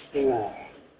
أيوة.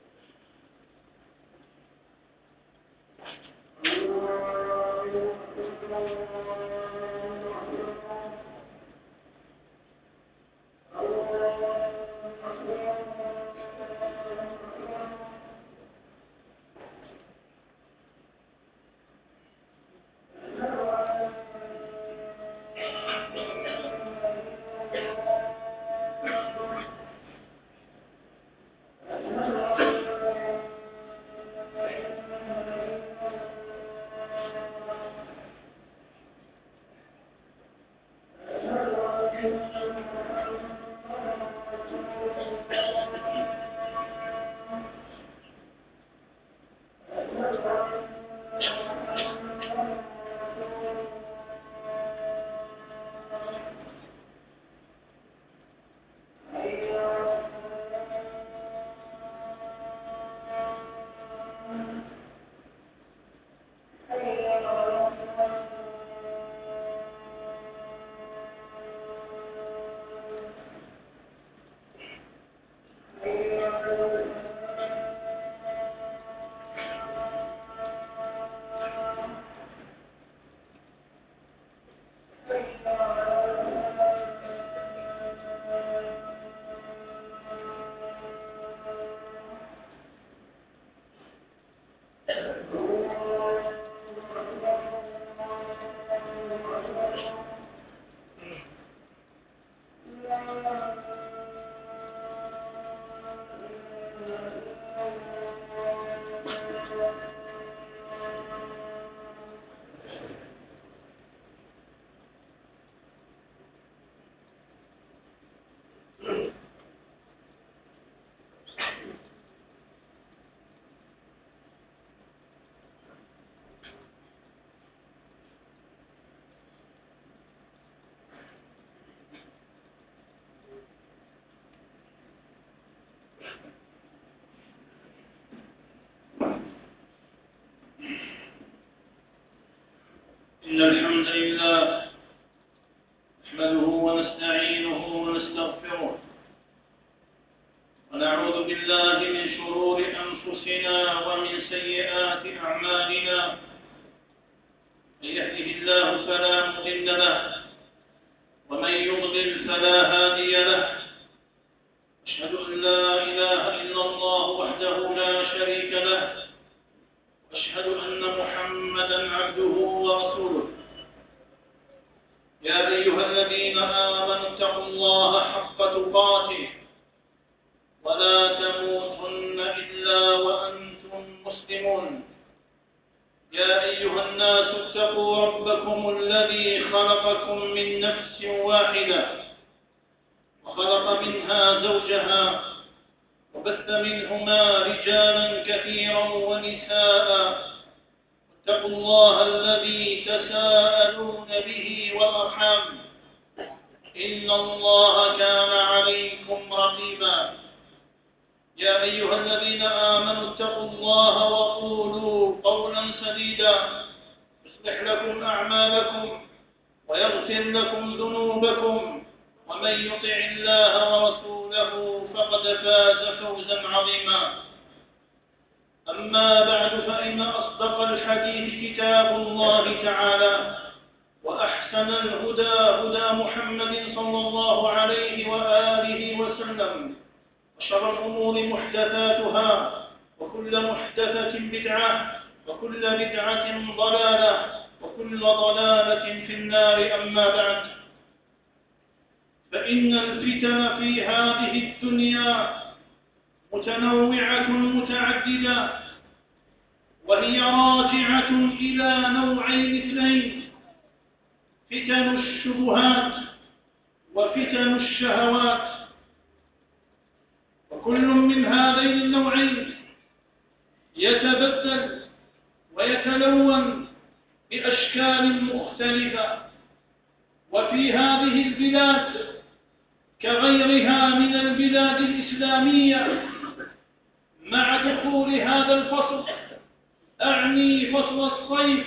إن الحمد لله نحمده ونستعينه ونستغفره ونعوذ بالله من شرور أنفسنا ومن سيئات أعمالنا. من يهده الله فلا مضل له ومن يضلل فلا هادي له. أشهد أن لا إله إلا الله وحده لا شريك له، أشهد أن محمدًا عبده ورسوله. يا أيها الذين آمنوا اتقوا الله حق تقاته ولا تموتن إلا وأنتم مسلمون. يا أيها الناس اتقوا ربكم الذي خلقكم من نفس واحدة وخلق منها زوجها وبث منهما رجالا كثيرا ونساء. اتقوا الله الذي تساءلون به والأرحام إن الله كان عليكم رقيبا. يا أيها الذين آمنوا اتقوا الله وقولوا قولا سديدا يصلح لكم أعمالكم ويغفر لكم ذنوبكم، ومن يطع الله ورسوله فقد فاز فوزا عظيما. أما بعد، فإن أصدق الحديث كتاب الله تعالى، وأحسن الهدى هدى محمد صلى الله عليه وآله وسلم، وشر الأمور محدثاتها، وكل محدثة بدعة، وكل بدعة ضلالة، وكل ضلالة في النار. أما بعد، فإن الفتن في هذه الدنيا متنوعة متعددة، وهي راجعة إلى نوعين اثنين: فتن الشبهات وفتن الشهوات. وكل من هذين النوعين يتبدل ويتلون بأشكال مختلفة. وفي هذه البلاد كغيرها من البلاد الإسلامية، مع دخول هذا الفصل، أعني فصل الصيف،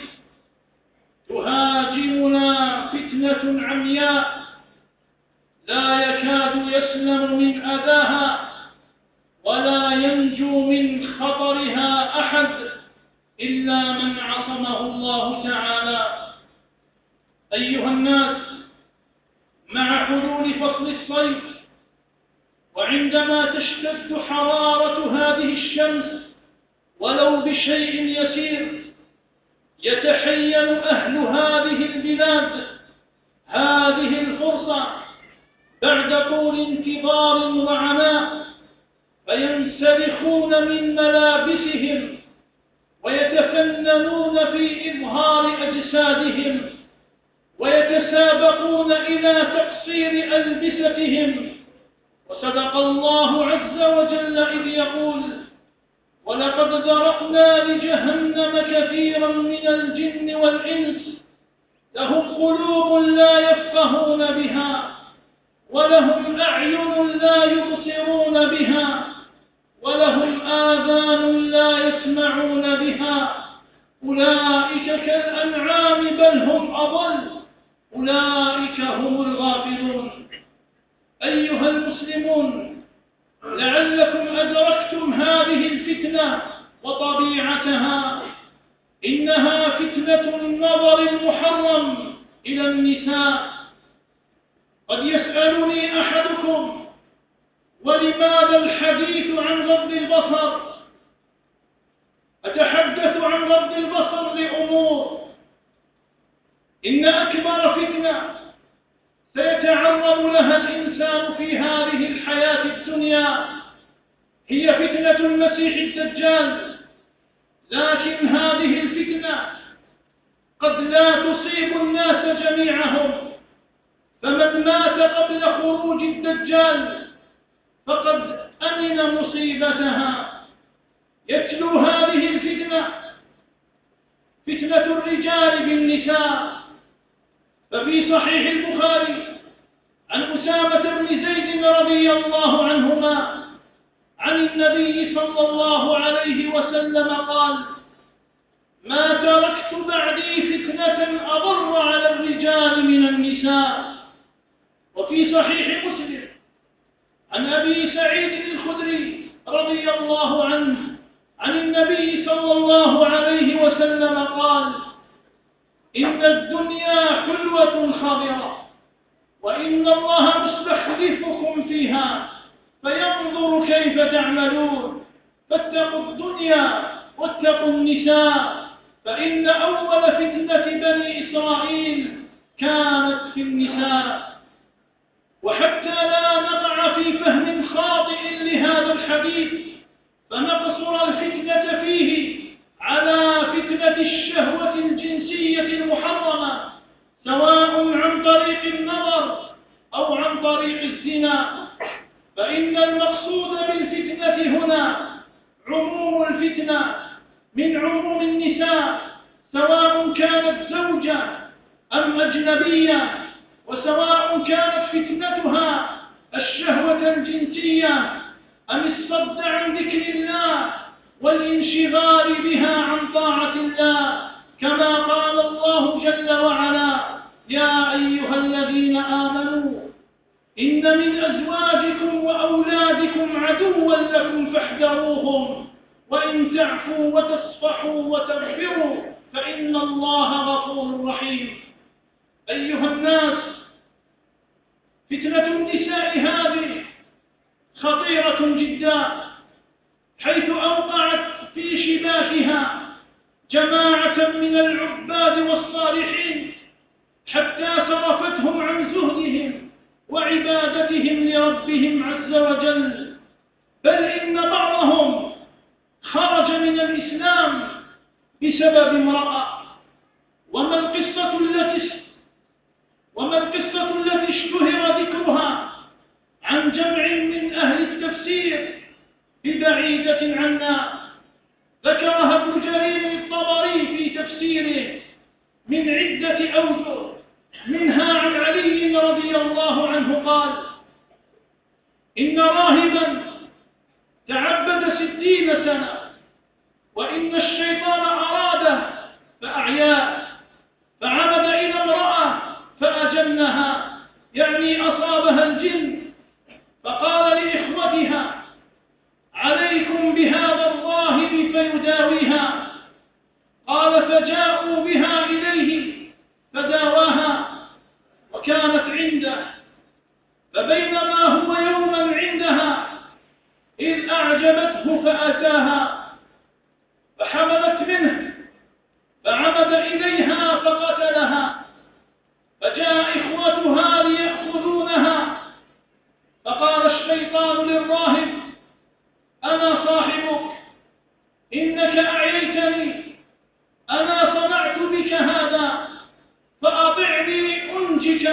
تهاجمنا فتنة عمياء لا يكاد يسلم من أذاها، ولا ينجو من خطرها أحد إلا من عصمه الله تعالى. أيها الناس، مع حلول فصل الصيف وعندما تشتد حرارة هذه الشمس ولو بشيء يسير، يتحين أهل هذه البلاد هذه الفرصة بعد طول انتظار وعناء، فينسلخون من ملابسهم ويتفننون في إظهار أجسادهم ويتسابقون إلى تقصير ألبستهم. وصدق الله عز وجل إذ يقول: ولقد ذرأنا لجهنم كثيرا من الجن والإنس لهم قلوب لا يفقهون بها ولهم أعين لا يبصرون بها ولهم آذان لا يسمعون بها أولئك كالأنعام بل هم أضل أولئك هم الغافلون. أيها المسلمون، لعلكم أدركتم هذه الفتنة وطبيعتها، إنها فتنة النظر المحرم إلى النساء. قد يسألني أحدكم: ولماذا الحديث عن غض البصر؟ أتحدث عن غض البصر لأمور: إن أكبر فتنة سيتعرض لها الإنسان في هذه الحياة الدنيا هي فتنة المسيح الدجال، لكن هذه الفتنة قد لا تصيب الناس جميعهم، فمن مات قبل خروج الدجال فقد أمن مصيبتها. يتلو هذه الفتنة فتنة الرجال بالنساء، ففي صحيح البخاري عن أسامة بن زيد رضي الله عنهما عن النبي صلى الله عليه وسلم قال: ما تركت بعدي فتنة أضر على الرجال من النساء. وفي صحيح مسلم عن أبي سعيد الخدري رضي الله عنه عن النبي صلى الله عليه وسلم قال: إن الدنيا حلوة خضرة وإن الله مستخلفكم فيها فينظر كيف تعملون، فاتقوا الدنيا واتقوا النساء، فإن أول فتنة بني إسرائيل كانت في النساء. وحتى لا نقع في فهم خاطئ لهذا الحديث فنقصر الفتنة فيه على فتنة الشهوة الجنسية المحرمة، سواء عن طريق النظر أو عن طريق الزنا، فإن المقصود بالفتنة هنا عموم الفتنة من عموم النساء، سواء كانت زوجة أم أجنبية، وسواء كانت فتنتها الشهوة الجنسية أم الصد عن ذكر الله والانشغال بها عن طاعة الله، كما قال الله جل وعلا: يا أيها الذين آمنوا إن من أزواجكم وأولادكم عدوا لكم فاحذروهم وإن تعفوا وتصفحوا وتغفروا فإن الله غفور رحيم. أيها الناس، فتنة النساء هذه خطيرة جدا، حيث أوقعت في شباكها جماعة من العباد والصالحين حتى صرفتهم عن زهدهم وعبادتهم لربهم عز وجل، بل إن بعضهم خرج من الإسلام بسبب امرأة. وما القصة التي اشتهر ذكرها عن جمع من أهل التفسير ببعيدة عنا، ذكرها ابن جرير الطبري في تفسيره من عدة أوجه، منها عن علي رضي الله عنه قال: إن راهبا تعبد 60 سنة وإن الشيطان أراده فأعياه، فعمد إلى امرأة فأجنها، يعني أصابها الجن، فقال لإخوتها: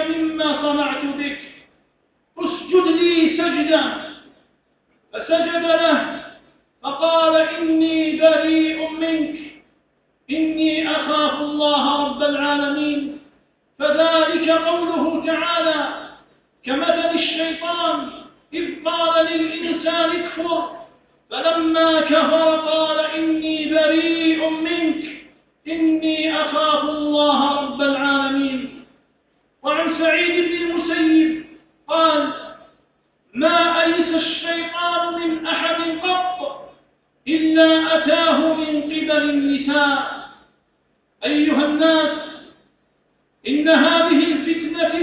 مما صنعت بك، اسجد لي سجدا. فسجد له فقال إني بريء منك، إني أخاف الله رب العالمين. فذلك قوله تعالى كمثل الشيطان إذ قال للإنسان اكفر فلما كفر قال إني بريء منك إني أخاف الله رب العالمين. وعن سعيد بن المسيب قال ما أيس الشيطان من أحد قط إلا أتاه من قبل النساء. أيها الناس، إن هذه الفتنة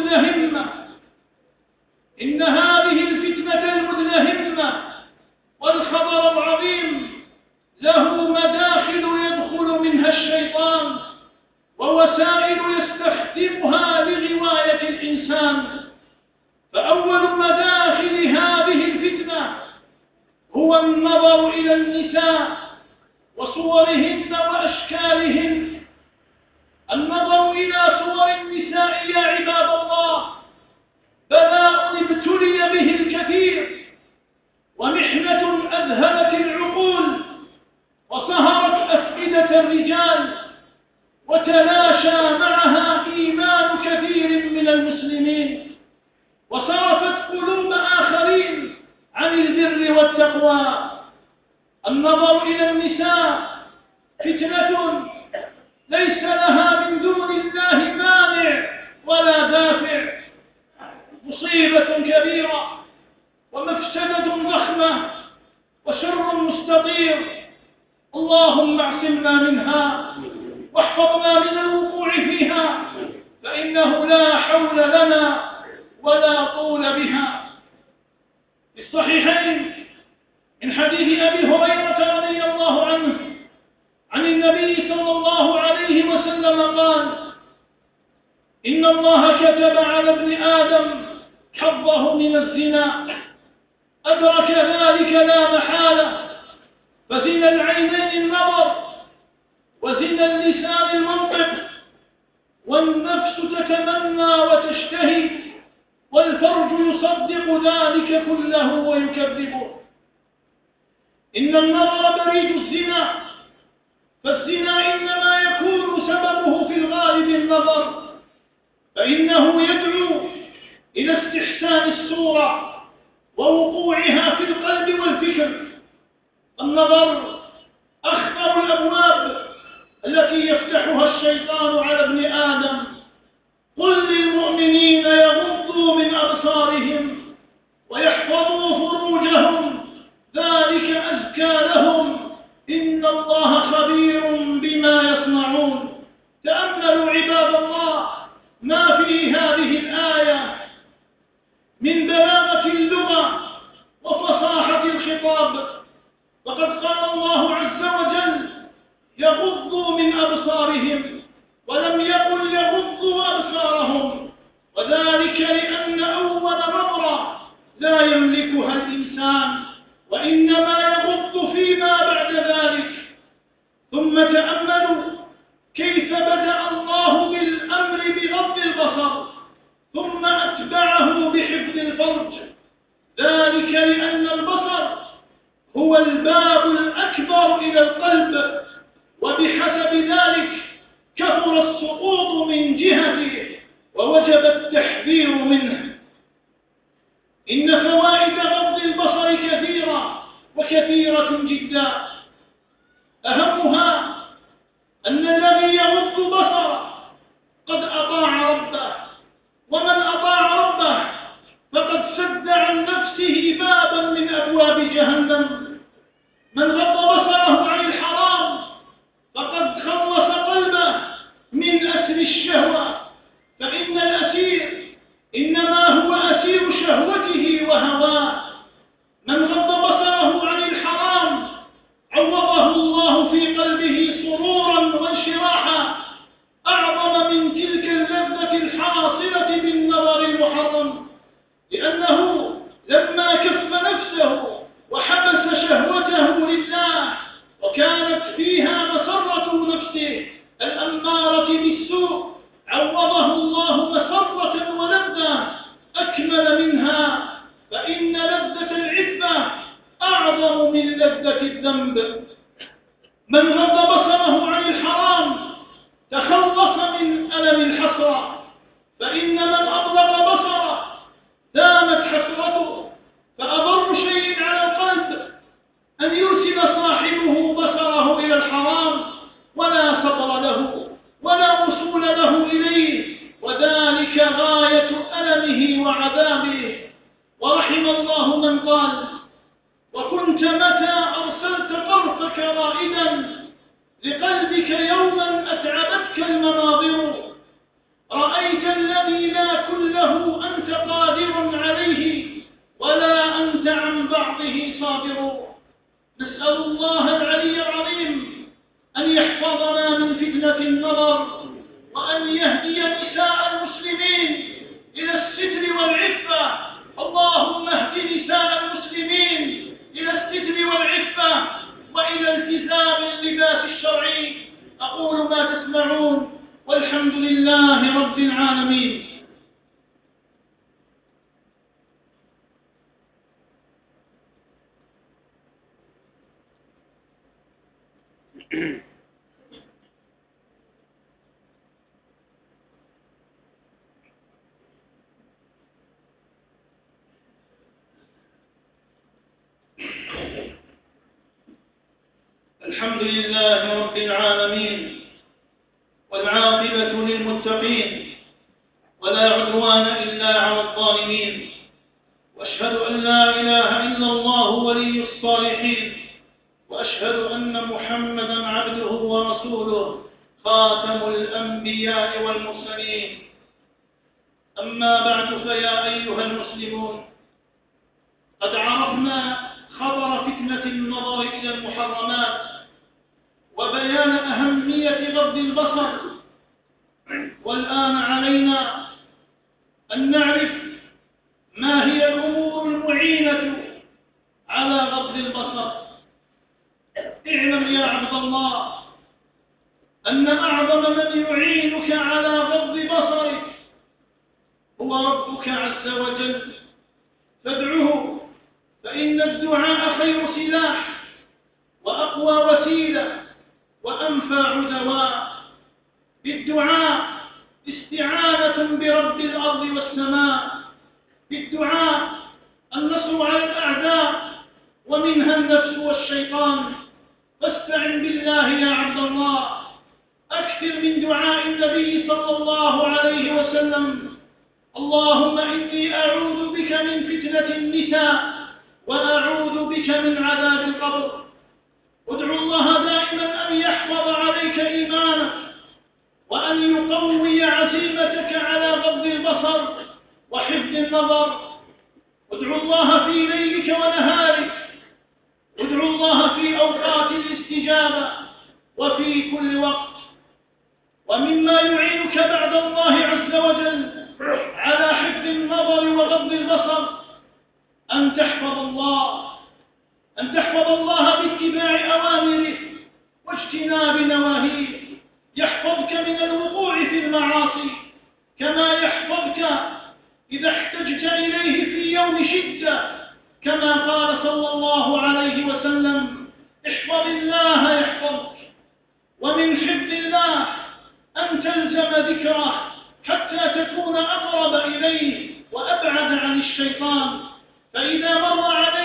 المدلهمة والخبر العظيم له مداخل يدخل منها الشيطان ووسائل يستخدمها لغواية الإنسان. فأول مداخل هذه الفتنة هو النظر إلى النساء وصورهن وأشكالهن. النظر إلى صور النساء يا عباد الله بلاء ابتلي به الكثير، ومحنة أذهلت العقول وسهرت أفئدة الرجال، وتلاشى معها إيمان كثير من المسلمين، وصرفت قلوب آخرين عن البر والتقوى. النظر إلى النساء فتنة ليس لها من دون الله مانع ولا دافع، مصيبة كبيرة ومفسدة ضخمة وشر مستطير. اللهم اعصمنا منها واحفظنا من الوقوع فيها، فإنه لا حول لنا ولا طول بها. في الصحيحين من حديث أبي هريرة رضي الله عنه عن النبي صلى الله عليه وسلم قال إن الله كتب على ابن آدم حظه من الزنا، أدرك ذلك لا محالة، فزنا العينين النظر، وزنا اللسان المنطق، والنفس تتمنى وتشتهي، والفرج يصدق ذلك كله ويكذبه. إن النظر بريد الزنا، فالزنا إنما يكون سببه في الغالب النظر، فإنه يدعو إلى استحسان الصورة ووقوعها في القلب والفكر. النظر أخطر الأبواب التي يفتحها الشيطان على ابن آدم. قل للمؤمنين يغضوا من أبصارهم ويحفظوا فروجهم ذلك أزكى لهم إن الله خبير بما يصنعون. تأملوا عباد الله ما في هذه الآية من بلاغة اللغة وفصاحة الخطاب. وقد قال الله عز وجل يغضوا من أبصارهم، ولم يقل يغضوا أبصارهم، وذلك لأن أول نظرة لا يملكها الإنسان، وإنما يغض فيما بعد ذلك. ثم تأملوا كيف بدأ الله بالأمر بغض البصر ثم أتبعه بحفظ الفرج، ذلك لأن البصر هو الباب الأكبر إلى القلب، وبحسب ذلك كثر السقوط من جهته ووجب التحذير منه. إن فوائد غض البصر كثيرة وكثيرة جدا، أهمها أن الذي يغض بصره قد أطاع ربه، ومن أطاع ربه فقد سد عن نفسه بابا من أبواب جهنم. من غض بصره عن الحرام فقد خلص قلبه من أسر الشهوة، فإن الأسير إنما هو أسير شهوته وهواه. من غض بصره عن الحرام عوضه الله في قلبه سرورا وانشراحا أعظم من تلك اللذة الحاصلة بالنظر المحرم، لأنه لما كف نفسه وحبس شهوته لله وكانت فيها مسرة نفسه الأمارة بالسوء عوض بصرا، فإن من أطلق بصره دامت حسرته، فأضر شيء على القلب أن يرسل صاحبه بصره إلى الحرام ولا صبر له ولا وصول له إليه، وذلك غاية ألمه وعذابه. ورحم الله من قال: وكنت متى أرسلت طرفك رائدا لقلبك يوما أتعبتك المناظر، رأيت الذي لا كله أنت قادر عليه ولا أنت عن بعضه صابر. نسأل الله العلي العظيم أن يحفظنا من فتنة النظر، وأن يهدي نساء المسلمين إلى الستر والعفة. اللهم اهد نساء المسلمين إلى الستر والعفة وإلى التزام اللباس الشرعي. أقول ما تسمعون والحمد لله رب العالمين. الحمد لله رب العالمين، والعاقبة للمتقين، ولا عدوان إلا على الظالمين، وأشهد أن لا إله إلا الله ولي الصالحين، وأشهد أن محمدًا عبده ورسوله خاتم الأنبياء والمرسلين. أما بعد، فيا أيها المسلمون، قد عرفنا خبر فتنة النظر إلى المحرمات وبيان أهمية غض البصر، والآن علينا أن نعرف ما هي الأمور المعينة على غض البصر. اعلم يا عبد الله أن أعظم من يعينك على غض بصرك هو ربك عز وجل، فادعه، فإن الدعاء خير سلاح وأقوى وسيلة وأنفع دواء. بالدعاء استعانة برب الأرض والسماء، بالدعاء النصر على الأعداء ومنها النفس والشيطان. فاستعن بالله يا عبد الله، أكثر من دعاء النبي صلى الله عليه وسلم: اللهم إني أعوذ بك من فتنة النساء وأعوذ بك من عذاب القبر. ادعو الله دائما أن يحفظ عليك إيمانك وأن يقوي عزيمتك على غض البصر وحفظ النظر. ادعو الله في ليلك ونهارك، ادعو الله في أوقات الاستجابة وفي كل وقت. ومما يعينك بعد الله عز وجل على حفظ النظر وغض البصر أن تحفظ الله، أن تحفظ الله باتباع أوامره واجتناب نواهيه. يحفظك من الوقوع في المعاصي، كما يحفظك إذا احتجت إليه في يوم شدة، كما قال صلى الله عليه وسلم: احفظ الله يحفظك. ومن حفظ الله أن تلزم ذكره حتى تكون أقرب إليه وأبعد عن الشيطان. فإذا مر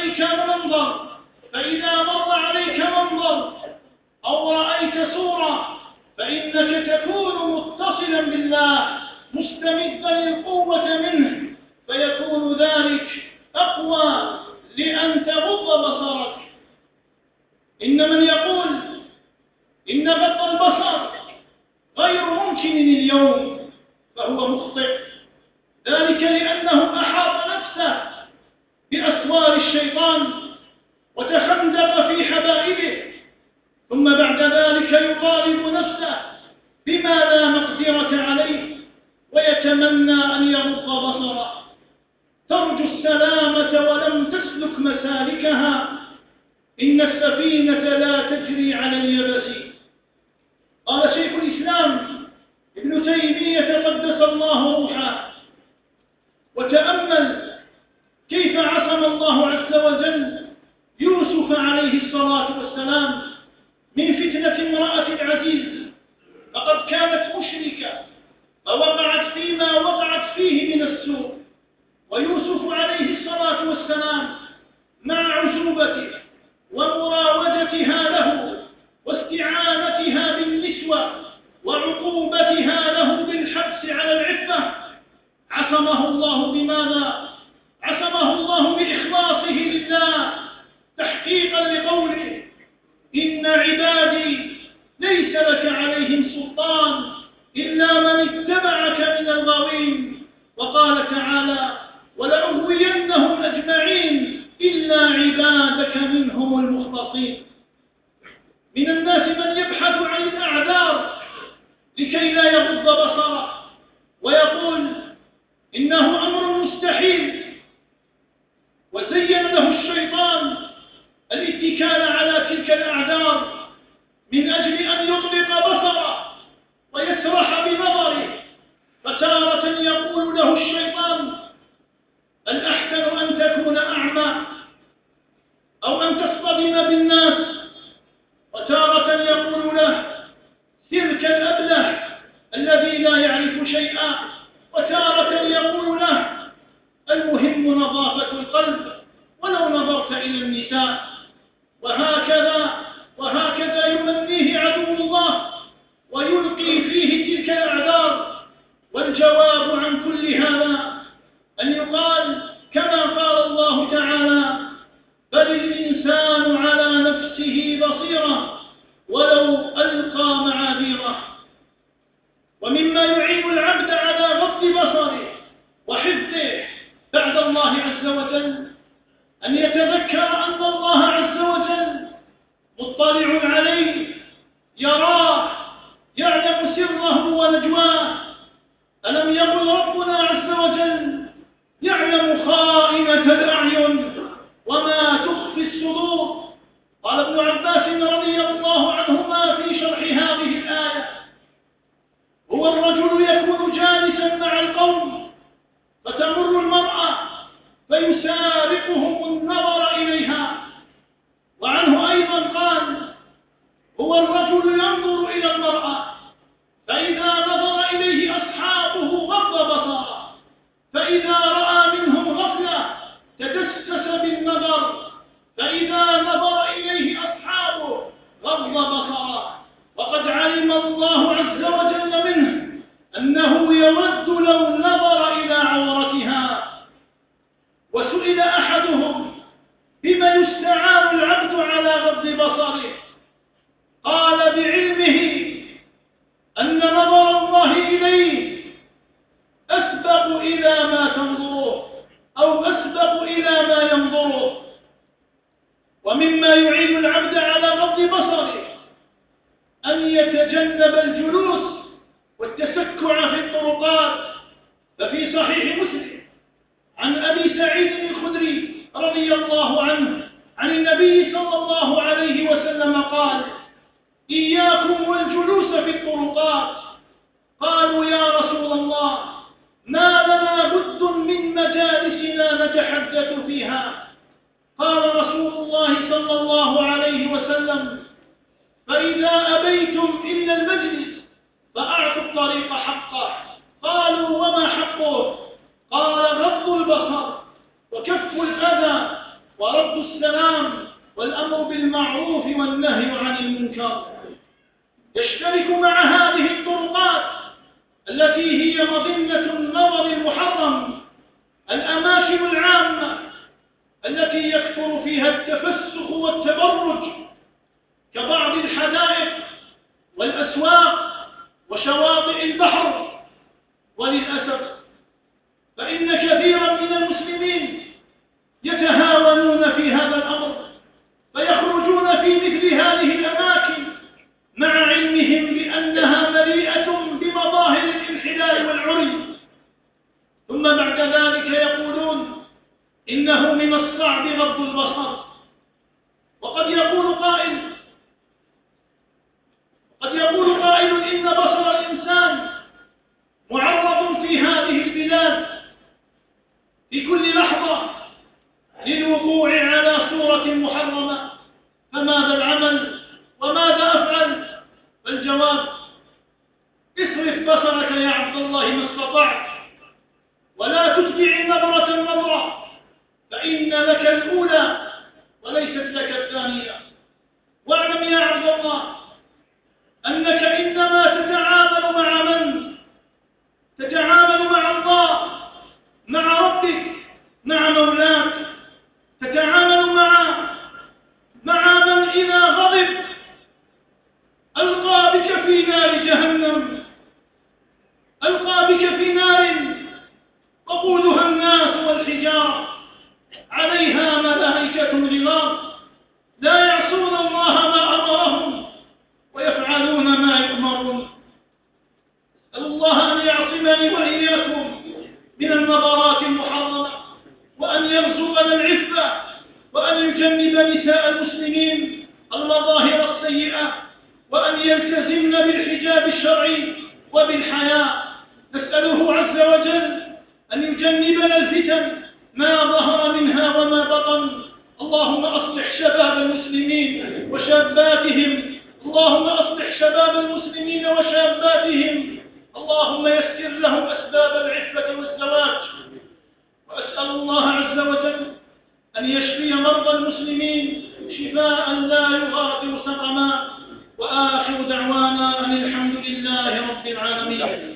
عليك منظر أو رأيت صورة فإنك تكون متصلا بالله مستمدا القوة منه، فيكون ذلك أقوى لأن تغض بصرك. إن من يقول إن غض البصر غير ممكن اليوم فهو مخطئ، ذلك لأنه أحاط نفسه بأسوار الشيطان وتخندق في حبائله، ثم بعد ذلك يطالب نفسه بما لا مقدرة عليه ويتمنى أن يغض بصره. ترجو السلامة ولم تسلك مسالكها، إن السفينة لا تجري على اليبس. قال شيخ الإسلام ابن تيمية قدس الله روحه: وتأمل كيف عصم الله عز وجل يوسف عليه الصلاة والسلام من فتنة امرأة العزيز، فقد كانت مشركة فوقعت فيه من السوء. ويوسف عليه الصلاة والسلام مع عزوبته ومراودتها له واستعانتها بالنسوة وعقوبتها له بالحبس على العفة عصمه الله بماذا؟ عصمه الله بإخلاصه لله تحقيقا لقوله إن عبادي ليس لك عليهم سلطان إلا من اتبعك من الغاوين. وقال تعالى ولأغوينهم أجمعين إلا عبادك منهم المخلصين. من الناس من يبحث عن الأعذار لكي لا يغض بصره ويقول إنه أمر مستحيل، وزين له الشيطان الاتكال على تلك الأعذار من أجل أن يطلق بصره ويسرح بنظره. فتارة يقول له الشيطان الأحسن أن تكون أعمى أو أن تصطدم بالناس، وتارة يقول له سر كالأبله الذي لا يعرف شيئا، وتارة يقول له المهم نظافة القلب ولو نظرت إلى النساء. وهكذا يمنيه عدو الله ويلقي فيه تلك الأعذار. والجواب عن كل هذا أن يقال كما قال الله تعالى بل الإنسان على نفسه بصيرة ولو ألقى معاذيره. ومما يعين العبد على غض بصره وحفظه بعد الله عز وجل أن يتذكر أن الله عز وجل مطلع عليه يراه يعلم سره ونجواه. ألم يقل ربنا عز وجل يعلم خائنة الأعين وما تخفي الصدور. قال ابن عباس رضي الله عنهما في شرح هذه الآية هو الرجل يكون جالسا مع القوم فتمر المرأة فيسابقهم النظر إليها. وعنه أيضا قال هو الرجل ينظر إلى المرأة فإذا نظر إليه أصحابه غض بصره، فإذا رأى منهم غفلة تجسس بالنظر، فإذا نظر إليه أصحابه غض بصره. وقد علم الله عز وجل منه أنه يود لو نظر إلى عورتها. وسئل أحدهم بما يستعان العبد على غض بصره قال بعلمه أن نظر الله إليه أسبق إلى ما تنظره أو أسبق إلى ما ينظره. ومما يعين العبد على غض بصره أن يتجنب الجلوس والتسكع في الطرقات. ففي صحيح مسلم عن أبي سعيد الخدري رضي الله عنه عن النبي صلى الله عليه وسلم قال إياكم والجلوس في الطرقات. قالوا يا رسول الله ما لنا بد من مجالسنا نتحدث فيها. قال رسول الله صلى الله عليه وسلم فإذا أبيتم إلا المجلس فأعطوا الطريق حقه. قالوا وما حقه؟ قال غض البصر وكف الأذى ورد السلام والأمر بالمعروف والنهي عن المنكر. يشترك مع هذه الطرقات التي هي مظنة النظر المحرم الأماكن العامة التي يكثر فيها التفسخ والتبرج كبعض الحدائق والأسواق وشواطئ البحر. وللأسف فإن كثيرا من المسلمين يتهاونون في هذا الأمر فيخرجون في مثل هذه الأماكن مع علمهم بأنها مليئة بمظاهر الانحلال والعري، ثم بعد ذلك يقولون إنه من الصعب غض البصر. وقد يقول قائل إن بصر الإنسان معرض في هذه البلاد في كل لحظة للوقوع على صورة محرمة، فماذا العمل وماذا أفعل؟ فالجواب اصرف بصرك يا عبد الله ما استطعت، أتبع نظرة نظرة، فإن لك الأولى وليست لك الثانية. واعلم يا عبد الله أنك إنما تتعامل مع من؟ تتعامل مع الله، مع ربك، مع مولاك، تتعامل مع من إذا غضب ألقى بك في نار جهنم، ألقى بك في نار وقودها الناس والحجارة، عليها ملائكة غلاظ لا يعصون الله ما أمرهم ويفعلون ما يؤمرون. أسأل الله أن يعصمني وإياكم من النظرات المحرمة، وأن يرزقنا العفة، وأن يجنب نساء المسلمين المظاهر السيئة، وأن يلتزمن بالحجاب الشرعي وبالحياء. نسأله عز وجل أن يجنبنا الفتن ما ظهر منها وما بطن. اللهم أصلح شباب المسلمين وشاباتهم، اللهم أصلح شباب المسلمين وشاباتهم، اللهم يسر لهم أسباب العفة والزواج. وأسأل الله عز وجل أن يشفي مرضى المسلمين شفاء لا يغادر سقما. وآخر دعوانا أن الحمد لله رب العالمين.